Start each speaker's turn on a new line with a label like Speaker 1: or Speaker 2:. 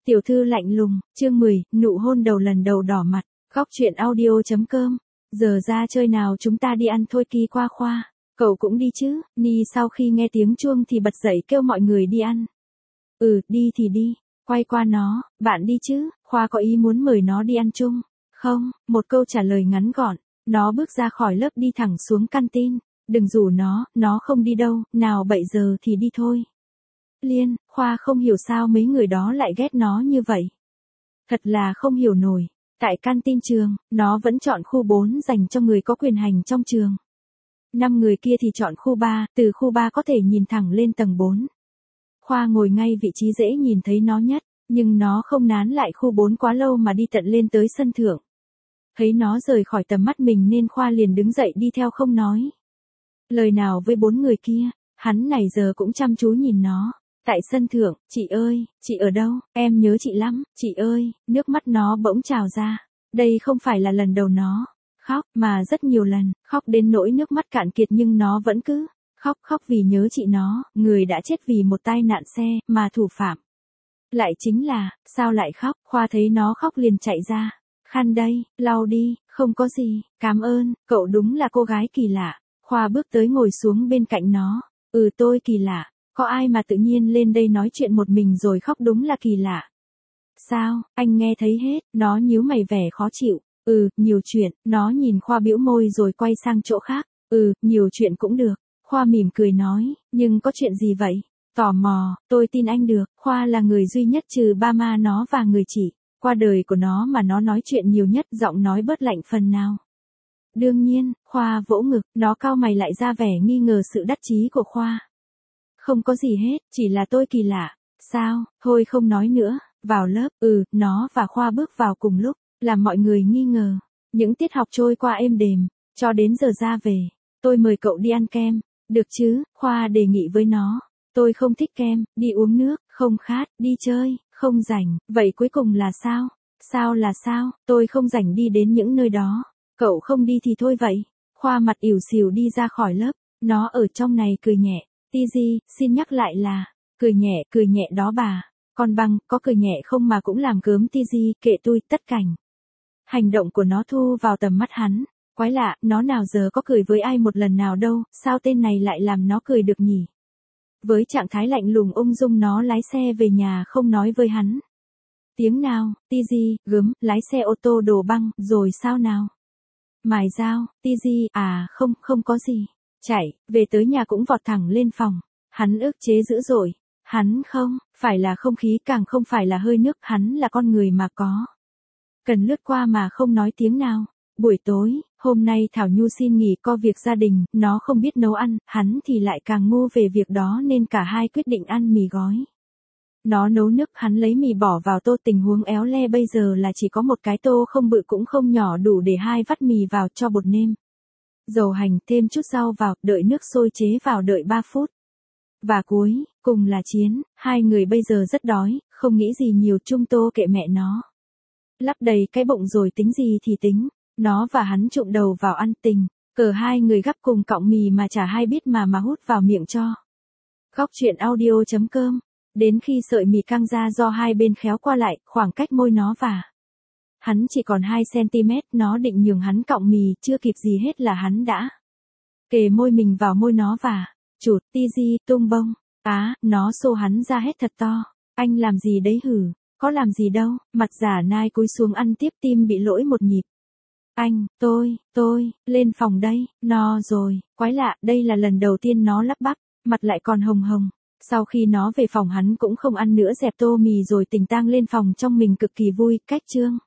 Speaker 1: Tiểu thư lạnh lùng, chương 10, nụ hôn đầu lần đầu đỏ mặt, góc chuyện audio.com. Giờ ra chơi nào chúng ta đi ăn thôi Kỳ qua Khoa. Cậu cũng đi chứ? Ni sau khi nghe tiếng chuông thì bật dậy kêu mọi người đi ăn. Đi thì đi. Quay qua nó, bạn đi chứ? Khoa có ý muốn mời nó đi ăn chung. Không, một câu trả lời ngắn gọn. Nó bước ra khỏi lớp đi thẳng xuống canteen. Đừng rủ nó không đi đâu, nào 7 giờ thì đi thôi. Liên, Khoa không hiểu sao mấy người đó lại ghét nó như vậy. Thật là không hiểu nổi. Tại canteen trường, nó vẫn chọn khu 4 dành cho người có quyền hành trong trường. 5 người kia thì chọn khu 3, từ khu 3 có thể nhìn thẳng lên tầng 4. Khoa ngồi ngay vị trí dễ nhìn thấy nó nhất, nhưng nó không nán lại khu 4 quá lâu mà đi tận lên tới sân thượng. Thấy nó rời khỏi tầm mắt mình nên Khoa liền đứng dậy đi theo không nói lời nào với 4 người kia, hắn này giờ cũng chăm chú nhìn nó. Tại sân thượng, chị ơi, chị ở đâu, em nhớ chị lắm, chị ơi, nước mắt nó bỗng trào ra. Đây không phải là lần đầu nó khóc, mà rất nhiều lần, khóc đến nỗi nước mắt cạn kiệt nhưng nó vẫn cứ khóc vì nhớ chị nó, người đã chết vì một tai nạn xe, mà thủ phạm lại chính là, sao lại khóc, Khoa thấy nó khóc liền chạy ra. Khăn đây, lau đi, không có gì, cảm ơn, cậu đúng là cô gái kỳ lạ. Khoa bước tới ngồi xuống bên cạnh nó. Tôi kỳ lạ. Có ai mà tự nhiên lên đây nói chuyện một mình rồi khóc đúng là kỳ lạ. Sao, anh nghe thấy hết, nó nhíu mày vẻ khó chịu. Nhiều chuyện, nó nhìn Khoa bĩu môi rồi quay sang chỗ khác. Nhiều chuyện cũng được. Khoa mỉm cười nói, nhưng có chuyện gì vậy? Tò mò, tôi tin anh được. Khoa là người duy nhất trừ ba ma nó và người chị qua đời của nó mà nó nói chuyện nhiều nhất, giọng nói bớt lạnh phần nào. Đương nhiên, Khoa vỗ ngực, nó cau mày lại ra vẻ nghi ngờ sự đắc chí của Khoa. Không có gì hết, chỉ là tôi kỳ lạ. Sao, thôi không nói nữa, vào lớp, nó và Khoa bước vào cùng lúc, làm mọi người nghi ngờ. Những tiết học trôi qua êm đềm, cho đến giờ ra về. Tôi mời cậu đi ăn kem, được chứ, Khoa đề nghị với nó. Tôi không thích kem, đi uống nước, không khát, đi chơi, không rảnh, vậy cuối cùng là sao? Sao là sao, tôi không rảnh đi đến những nơi đó. Cậu không đi thì thôi vậy. Khoa mặt ỉu xìu đi ra khỏi lớp, nó ở trong này cười nhẹ. Tizi, xin nhắc lại là, cười nhẹ đó bà. Còn bằng, có cười nhẹ không mà cũng làm gớm Tizi, kệ tôi, tất cảnh. Hành động của nó thu vào tầm mắt hắn. Quái lạ, nó nào giờ có cười với ai một lần nào đâu, sao tên này lại làm nó cười được nhỉ? Với trạng thái lạnh lùng ung dung nó lái xe về nhà không nói với hắn tiếng nào. Tizi, gớm, lái xe ô tô đổ băng, rồi sao nào? Mài dao, Tizi, không có gì. Chạy, về tới nhà cũng vọt thẳng lên phòng. Hắn ức chế dữ dội. Hắn không, phải là không khí càng không phải là hơi nước, hắn là con người mà có. Cần lướt qua mà không nói tiếng nào. Buổi tối, hôm nay Thảo Nhu xin nghỉ có việc gia đình, nó không biết nấu ăn, hắn thì lại càng ngu về việc đó nên cả hai quyết định ăn mì gói. Nó nấu nước, hắn lấy mì bỏ vào tô, tình huống éo le bây giờ là chỉ có một cái tô không bự cũng không nhỏ đủ để 2 vắt mì vào, cho bột nêm, dầu hành, thêm chút rau vào, đợi nước sôi chế vào, đợi 3 phút. Và cuối cùng là chiến, hai người bây giờ rất đói, không nghĩ gì nhiều, chung tô kệ mẹ nó. Lắp đầy cái bụng rồi tính gì thì tính. Nó và hắn trụng đầu vào ăn tình, cờ hai người gắp cùng cọng mì mà chả hay biết mà hút vào miệng cho. Góc chuyện audio.com. Đến khi sợi mì căng ra do hai bên khéo qua lại, khoảng cách môi nó và hắn chỉ còn 2 cm, nó định nhường hắn cọng mì, chưa kịp gì hết là hắn đã kề môi mình vào môi nó và chụt. Tizi, tung bông. Nó xô hắn ra hết thật to. Anh làm gì đấy hử? Có làm gì đâu. Mặt giả nai cúi xuống ăn tiếp, tim bị lỗi một nhịp. Anh, tôi, lên phòng đây, no rồi. Quái lạ, đây là lần đầu tiên nó lắp bắp, mặt lại còn hồng hồng. Sau khi nó về phòng hắn cũng không ăn nữa, dẹp tô mì rồi tình tang lên phòng trong mình cực kỳ vui. Cách chương